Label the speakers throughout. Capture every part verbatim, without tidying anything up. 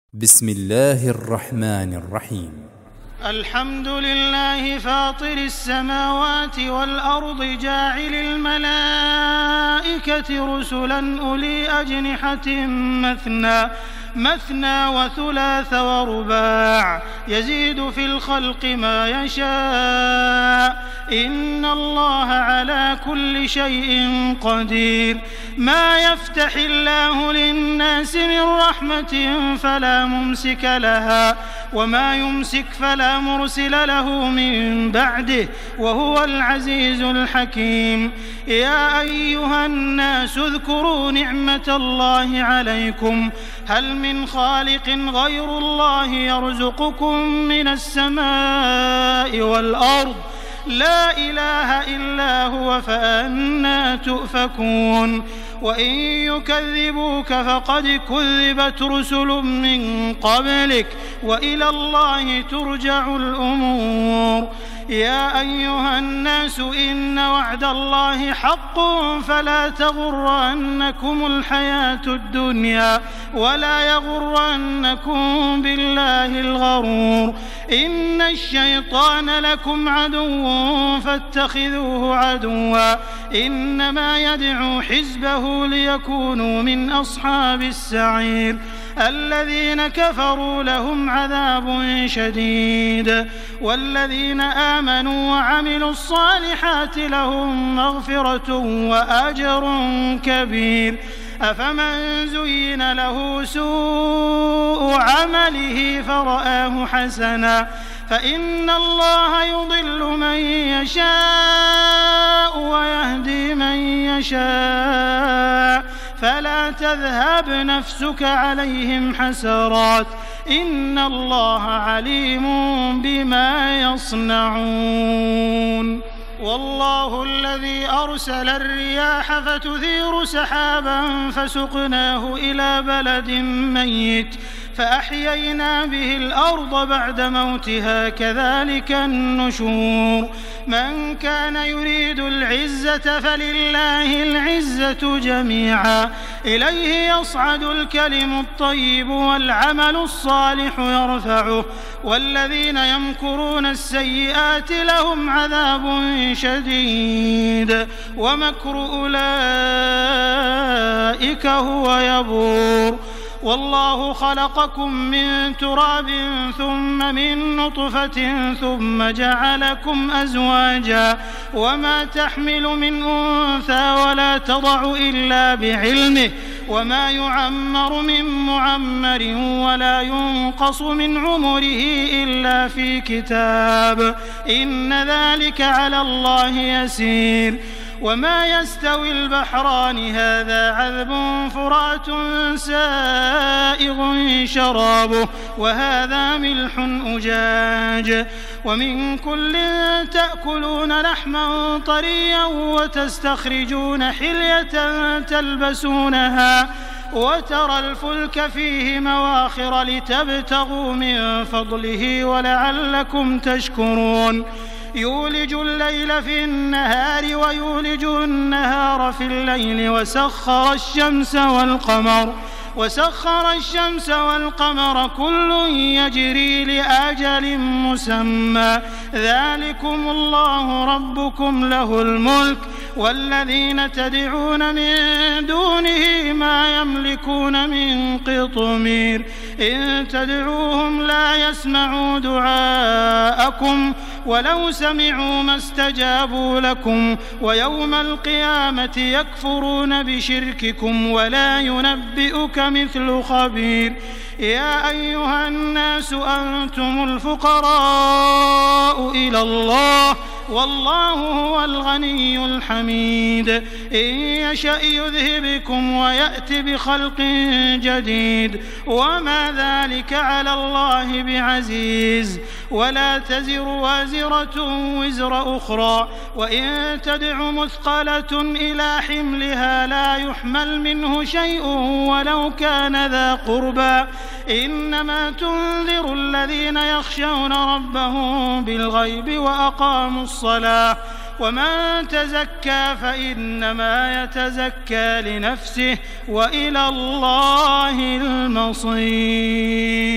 Speaker 1: بسم الله الرحمن الرحيم.
Speaker 2: الحمد لله فاطر السماوات والأرض جاعل الملائكة رسلا أولي أجنحة مثنى مثنى وثلاث ورباع يزيد في الخلق ما يشاء إن الله على كل شيء قدير. ما يفتح الله للناس من رحمة فلا ممسك لها وما يمسك فلا مرسل له من بعده وهو العزيز الحكيم. يا أيها الناس اذكروا نعمة الله عليكم هل من خالق غير الله يرزقكم من السماء والأرض لا إله إلا هو فأنى تؤفكون. وإن يكذبوك فقد كذبت رسل من قبلك وإلى الله ترجع الأمور. يا أيها الناس إن وعد الله حق فلا تغرنكم الحياة الدنيا ولا يغرنكم بالله الغرور. إن الشيطان لكم عدو فاتخذوه عدوا إنما يدعو حزبه ليكونوا من أصحاب السعير. الذين كفروا لهم عذاب شديد والذين آمنوا وعملوا الصالحات لهم مغفرة وأجر كبير. أفمن زين له سوء عمله فرآه حسنا فإن الله يضل من يشاء ويهدي من يشاء فلا تذهب نفسك عليهم حسرات إن الله عليم بما يصنعون. والله الذي أرسل الرياح فتثير سحابا فسقناه إلى بلد ميت فأحيينا به الأرض بعد موتها كذلك النشور. من كان يريد العزة فلله العزة جميعا إليه يصعد الكلم الطيب والعمل الصالح يرفعه والذين يمكرون السيئات لهم عذاب شديد ومكر أولئك هو يبور. والله خلقكم من تراب ثم من نطفة ثم جعلكم أزواجا وما تحمل من أنثى ولا تضع إلا بعلمه وما يعمر من معمر ولا ينقص من عمره إلا في كتاب إن ذلك على الله يسير. وما يستوي البحران هذا عذب فرات سائغ شرابه وهذا ملح أجاج ومن كل تأكلون لحما طريا وتستخرجون حلية تلبسونها وترى الفلك فيه مواخر لتبتغوا من فضله ولعلكم تشكرون. يولج الليل في النهار ويولج النهار في الليل وسخر الشمس والقمر وسخر الشمس والقمر كل يجري لأجل مسمى ذلكم الله ربكم له الملك والذين تدعون من دونه ما يملكون من قطمير إن تدعوهم لا يسمعوا دعاءكم ولو سمعوا ما استجابوا لكم ويوم القيامة يكفرون بشرككم ولا ينبئك مثل خبير. يا أيها الناس أنتم الفقراء إلى الله والله هو الغني الحميد. إن يشأ يذهبكم ويأت بخلق جديد وما ذلك على الله بعزيز. ولا تزر وازرة وزر أخرى وإن تدع مثقلة إلى حملها لا يحمل منه شيء ولو كان ذا قربى إنما تنذر الذين يخشون ربهم بالغيب وأقاموا الصلاة ومن تزكى فإنما يتزكى لنفسه وإلى الله المصير.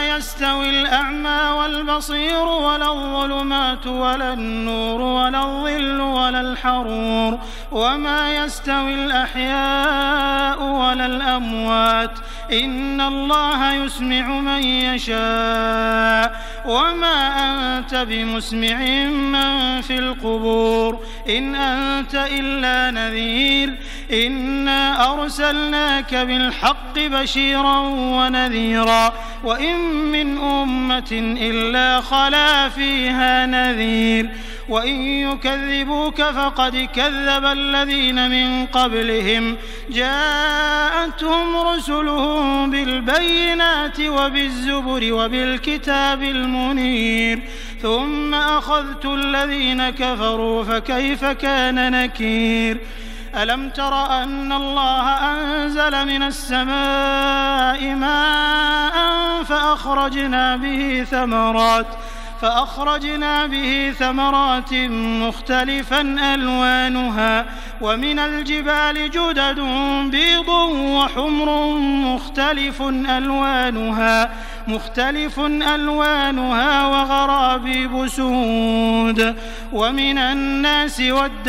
Speaker 2: يستوي الأعمى والبصير ولا الظلمات ولا النور ولا الظل ولا الحرور وما يستوي الأحياء ولا الأموات إن الله يسمع من يشاء وما أنت بمسمع من في القبور إن أنت إلا نذير إنا أرسلناك بالحق بشيرا ونذيرا وإن من أمة إلا خلا فيها نذير وإن يكذبوك فقد كذب الذين من قبلهم جاءتهم رسلهم بالبينات وبالزبر وبالكتاب المنير ثم أخذت الذين كفروا فكيف كان نكير ألم تر أن الله أنزل من السماء ماء فأخرجنا به ثمرات فأخرجنا به ثمرات مختلفا ألوانها ومن الجبال جدد بيض وحمر مختلف ألوانها مختلف ألوانها وغرابيب سود ومن الناس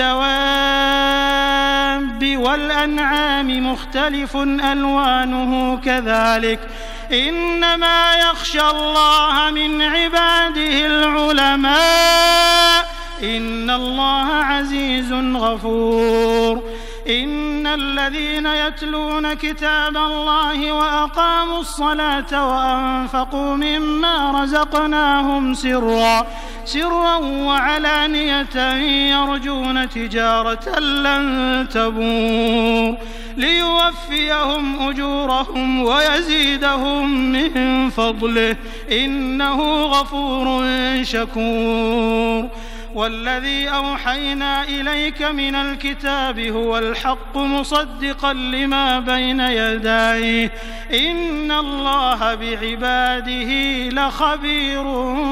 Speaker 2: والدواب والأنعام مختلف ألوانه كذلك إنما يخشى الله من عباده العلماء إن الله عزيز غفور إن الذين يتلون كتاب الله وأقاموا الصلاة وأنفقوا مما رزقناهم سرا سرا وعلانية يرجون تجارة لن تبور ليوفيهم أجورهم ويزيدهم من فضله إنه غفور شكور والذي أوحينا إليك من الكتاب هو الحق مصدقا لما بين يديه إن الله بعباده لخبير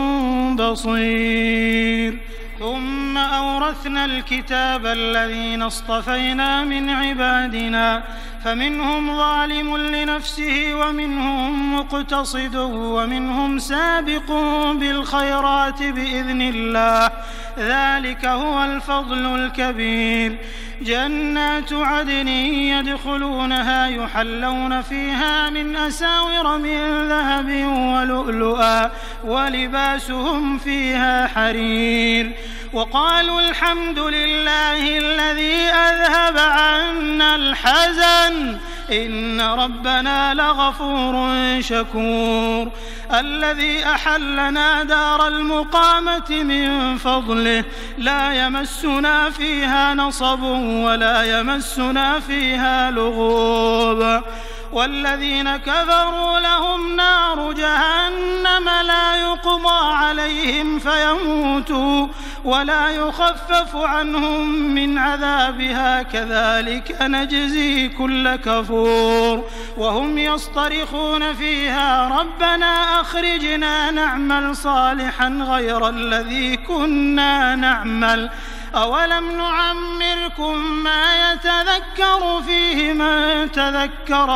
Speaker 2: بصير ثم أورثنا الكتاب الذين اصطفينا من عبادنا فمنهم ظالم لنفسه ومنهم مقتصد ومنهم سابق بالخيرات بإذن الله ذلك هو الفضل الكبير جنات عدن يدخلونها يحلون فيها من أساور من ذهب ولؤلؤا ولباسهم فيها حرير وقالوا الحمد لله الذي أذهب عنا الحزن إن ربنا لغفور شكور الذي أحلنا دار المقامة من فضله لا يمسنا فيها نصب ولا يمسنا فيها لغوب والذين كفروا لهم نار جهنم لا يقضى عليهم فيموتوا ولا يخفف عنهم من عذابها كذلك نجزي كل كفور وهم يصطرخون فيها ربنا أخرجنا نعمل صالحا غير الذي كنا نعمل أولم نعمركم ما يتذكر فيه من تذكر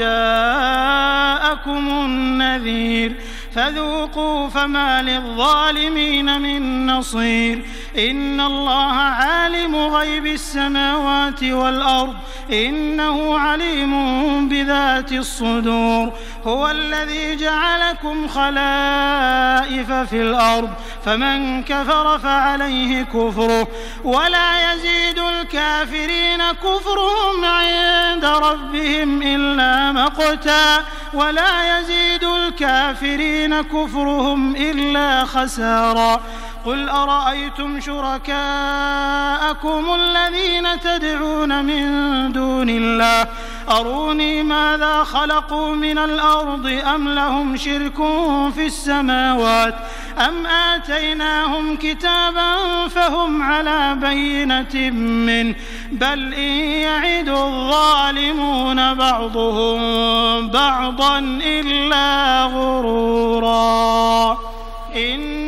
Speaker 2: وجاءكم النذير فذوقوا فما للظالمين من نصير إن الله عالم غيب السماوات والأرض إنه عليم بذات الصدور هو الذي جعلكم خلائف في الأرض فمن كفر فعليه كفره ولا يزيد الكافرين كفرهم عند ربهم إلا مقتا ولا يزيد الكافرين كفرهم إلا خسارا قل أرأيتم شركاءكم الذين تدعون من دون الله أروني ماذا خلقوا من الأرض أم لهم شرك في السماوات أم آتيناهم كتابا فهم على بينة منه بل إن يعد الظالمون بعضهم بعضا إلا غرورا إن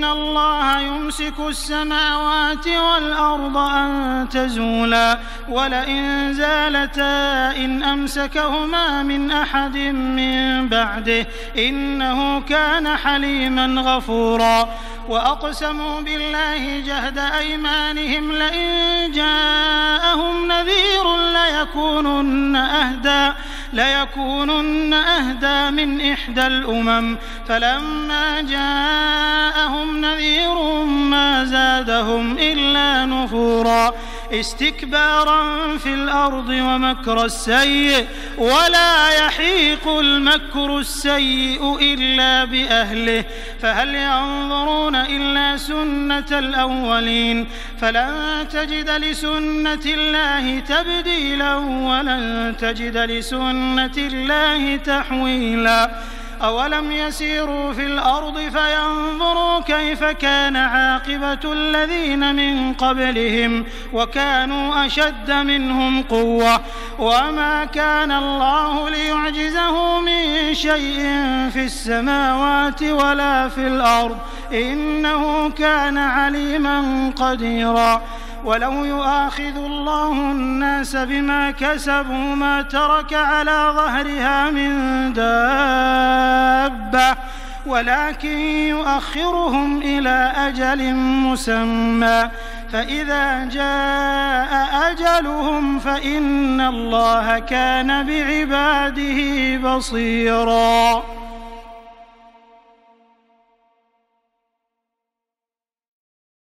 Speaker 2: الله يمسك السماوات والأرض أن تزولا ولئن زالتا إن أمسكهما من أحد من بعده إنه كان حليما غفورا وأقسموا بالله جهد أيمانهم لئن جاءهم نذير ليكونن أهدى ليكونن أهدى من إحدى الأمم فلما جاءهم نذير ما زادهم إلا نفورا استكبارا في الأرض ومكر السيء ولا يحيق المكر السيء إلا بأهله فهل ينظرون إلا سنة الأولين فلن تجد لسنة الله تبديلا ولن تجد لسنة الله تحويلا أولم يسيروا في الأرض فينظروا كيف كان عاقبة الذين من قبلهم وكانوا أشد منهم قوة وما كان الله ليعجزه من شيء في السماوات ولا في الأرض إنه كان عليما قديرا ولو يؤاخذ الله الناس بما كسبوا ما ترك على ظهرها من دابة ولكن يؤخرهم إلى أجل مسمى فإذا جاء أجلهم فإن الله كان بعباده بصيرا.